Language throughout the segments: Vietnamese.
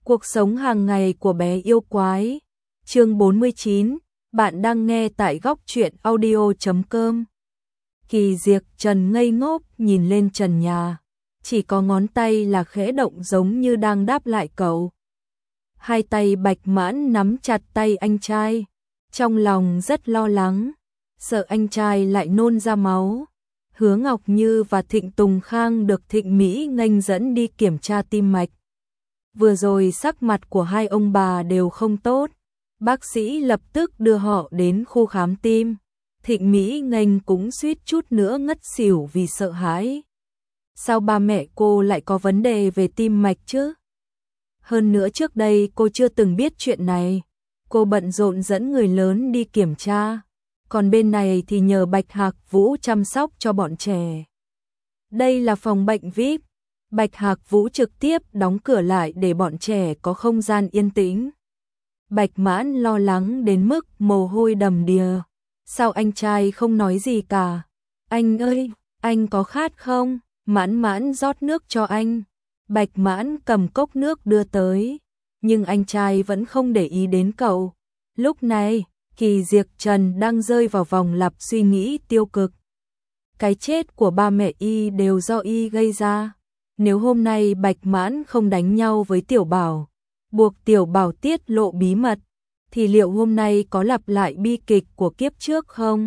Cuộc sống hàng ngày của bé yêu quái. Chương 49, bạn đang nghe tại góc truyện audio.com. Kỳ Diệc Trần ngây ngốc nhìn lên trần nhà, chỉ có ngón tay là khẽ động giống như đang đáp lại cậu. Hai tay Bạch Mãn nắm chặt tay anh trai, trong lòng rất lo lắng, sợ anh trai lại nôn ra máu. Hứa Ngọc Như và Thịnh Tùng Khang được Thịnh Mỹ nghênh dẫn đi kiểm tra tim mạch. Vừa rồi sắc mặt của hai ông bà đều không tốt, bác sĩ lập tức đưa họ đến khu khám tim. Thịnh Mỹ nghênh cũng suýt chút nữa ngất xỉu vì sợ hãi. Sao ba mẹ cô lại có vấn đề về tim mạch chứ? Hơn nữa trước đây cô chưa từng biết chuyện này. Cô bận rộn dẫn người lớn đi kiểm tra, còn bên này thì nhờ Bạch Hạc Vũ chăm sóc cho bọn trẻ. Đây là phòng bệnh VIP. Bạch Hạc Vũ trực tiếp đóng cửa lại để bọn trẻ có không gian yên tĩnh. Bạch Mãn lo lắng đến mức mồ hôi đầm đìa. Sao anh trai không nói gì cả? Anh ơi, anh có khát không? Mãn Mãn rót nước cho anh. Bạch Mãn cầm cốc nước đưa tới, nhưng anh trai vẫn không để ý đến cậu. Lúc này, Kỳ Diệc Trần đang rơi vào vòng lặp suy nghĩ tiêu cực. Cái chết của ba mẹ y đều do y gây ra. Nếu hôm nay Bạch Mãn không đánh nhau với Tiểu Bảo, buộc Tiểu Bảo tiết lộ bí mật, thì liệu hôm nay có lặp lại bi kịch của kiếp trước không?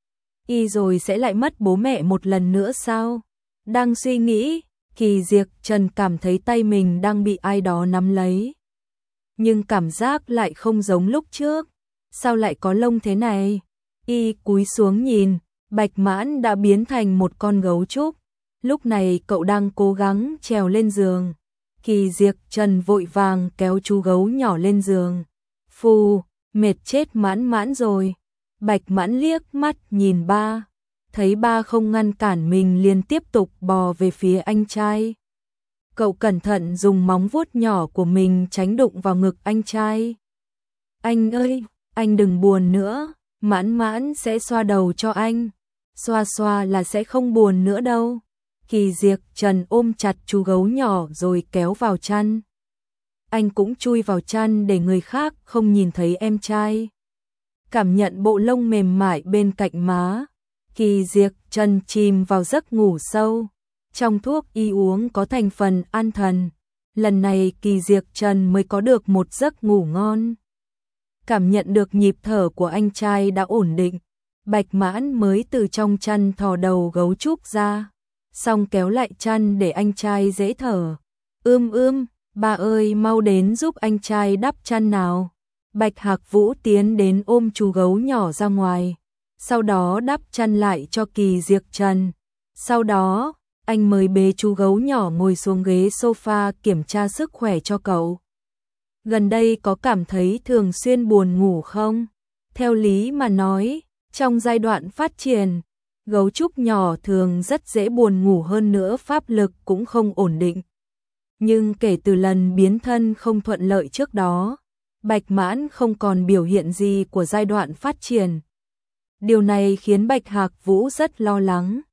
Y rồi sẽ lại mất bố mẹ một lần nữa sao? Đang suy nghĩ, Kỳ Diệc Trần cảm thấy tay mình đang bị ai đó nắm lấy. Nhưng cảm giác lại không giống lúc trước. Sao lại có lông thế này? Y cúi xuống nhìn, Bạch Mãn đã biến thành một con gấu trúc. Lúc này cậu đang cố gắng trèo lên giường. Kỳ Diệc Trần vội vàng kéo chú gấu nhỏ lên giường. Phù, mệt chết Mãn Mãn rồi. Bạch Mãn liếc mắt nhìn ba, thấy ba không ngăn cản mình liền tiếp tục bò về phía anh trai. Cậu cẩn thận dùng móng vuốt nhỏ của mình tránh đụng vào ngực anh trai. Anh ơi, anh đừng buồn nữa, Mãn Mãn sẽ xoa đầu cho anh. Xoa xoa là sẽ không buồn nữa đâu. Kỳ Diệc Trần ôm chặt chú gấu nhỏ rồi kéo vào chăn. Anh cũng chui vào chăn để người khác không nhìn thấy em trai. Cảm nhận bộ lông mềm mại bên cạnh má, Kỳ Diệc Trần chìm vào giấc ngủ sâu. Trong thuốc y uống có thành phần an thần. Lần này Kỳ Diệc Trần mới có được một giấc ngủ ngon. Cảm nhận được nhịp thở của anh trai đã ổn định, Bạch Mãn mới từ trong chăn thò đầu gấu trúc ra, xong kéo lại chăn để anh trai dễ thở. Ba ơi mau đến giúp anh trai đắp chăn nào. Bạch Hạc Vũ tiến đến ôm chú gấu nhỏ ra ngoài, sau đó đắp chăn lại cho Kỳ Diệc Trần. Sau đó, anh mới bế chú gấu nhỏ ngồi xuống ghế sofa kiểm tra sức khỏe cho cậu. Gần đây có cảm thấy thường xuyên buồn ngủ không? Theo lý mà nói, trong giai đoạn phát triển, gấu trúc nhỏ thường rất dễ buồn ngủ, hơn nữa pháp lực cũng không ổn định. Nhưng kể từ lần biến thân không thuận lợi trước đó, Bạch Mãn không còn biểu hiện gì của giai đoạn phát triển. Điều này khiến Bạch Hạc Vũ rất lo lắng.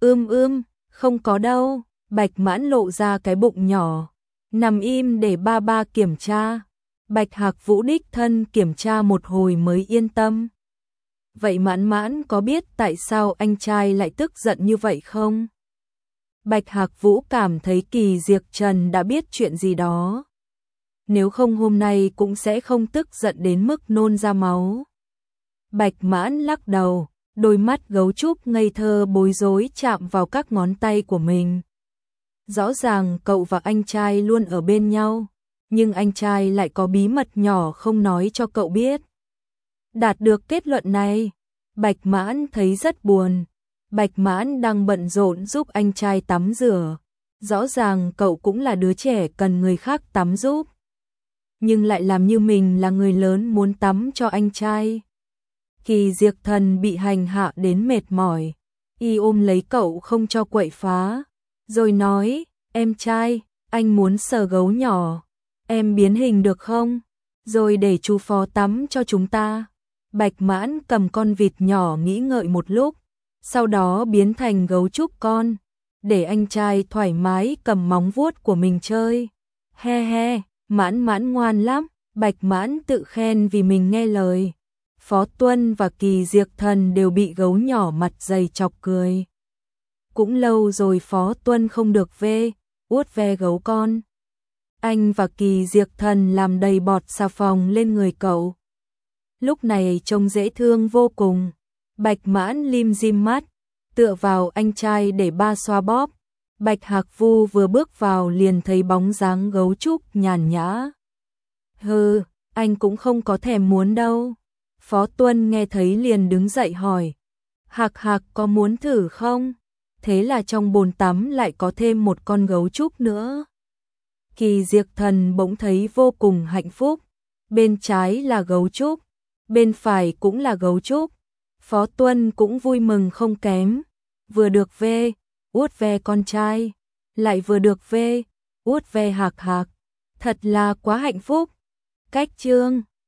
Không có đâu. Bạch Mãn lộ ra cái bụng nhỏ, nằm im để ba kiểm tra. Bạch Hạc Vũ đích thân kiểm tra một hồi mới yên tâm. Vậy Mãn Mãn có biết tại sao anh trai lại tức giận như vậy không? Bạch Hạc Vũ cảm thấy Kỳ Diệc Trần đã biết chuyện gì đó. Nếu không hôm nay cũng sẽ không tức giận đến mức nôn ra máu. Bạch Mãn lắc đầu, đôi mắt gấu trúc ngây thơ bối rối chạm vào các ngón tay của mình. Rõ ràng cậu và anh trai luôn ở bên nhau, nhưng anh trai lại có bí mật nhỏ không nói cho cậu biết. Đạt được kết luận này, Bạch Mãn thấy rất buồn. Bạch Mãn đang bận rộn giúp anh trai tắm rửa. Rõ ràng cậu cũng là đứa trẻ cần người khác tắm giúp, nhưng lại làm như mình là người lớn muốn tắm cho anh trai. Kỳ Diệc Thần bị hành hạ đến mệt mỏi, y ôm lấy cậu không cho quậy phá, rồi nói, em trai, anh muốn sờ gấu nhỏ, em biến hình được không? Rồi để chú Phó tắm cho chúng ta. Bạch Mãn cầm con vịt nhỏ nghĩ ngợi một lúc, sau đó biến thành gấu trúc con, để anh trai thoải mái cầm móng vuốt của mình chơi. He he, Mãn Mãn ngoan lắm, Bạch Mãn tự khen vì mình nghe lời. Phó Tuân và Kỳ Diệc Thần đều bị gấu nhỏ mặt dày chọc cười. Cũng lâu rồi Phó Tuân không được vuốt ve gấu con. Anh và Kỳ Diệc Thần làm đầy bọt xà phòng lên người cậu. Lúc này trông dễ thương vô cùng. Bạch Mãn lim dim mắt, tựa vào anh trai để ba xoa bóp. Bạch Hạc Vu vừa bước vào liền thấy bóng dáng gấu trúc nhàn nhã. Hừ, anh cũng không có thèm muốn đâu. Phó Tuân nghe thấy liền đứng dậy hỏi. Hạc Hạc có muốn thử không? Thế là trong bồn tắm lại có thêm một con gấu trúc nữa. Kỳ Diệc Thần bỗng thấy vô cùng hạnh phúc. Bên trái là gấu trúc, bên phải cũng là gấu trúc. Phó Tuân cũng vui mừng không kém. Vừa được vuốt ve con trai, lại vừa được vuốt ve Hạc Hạc. Thật là quá hạnh phúc. Cách chương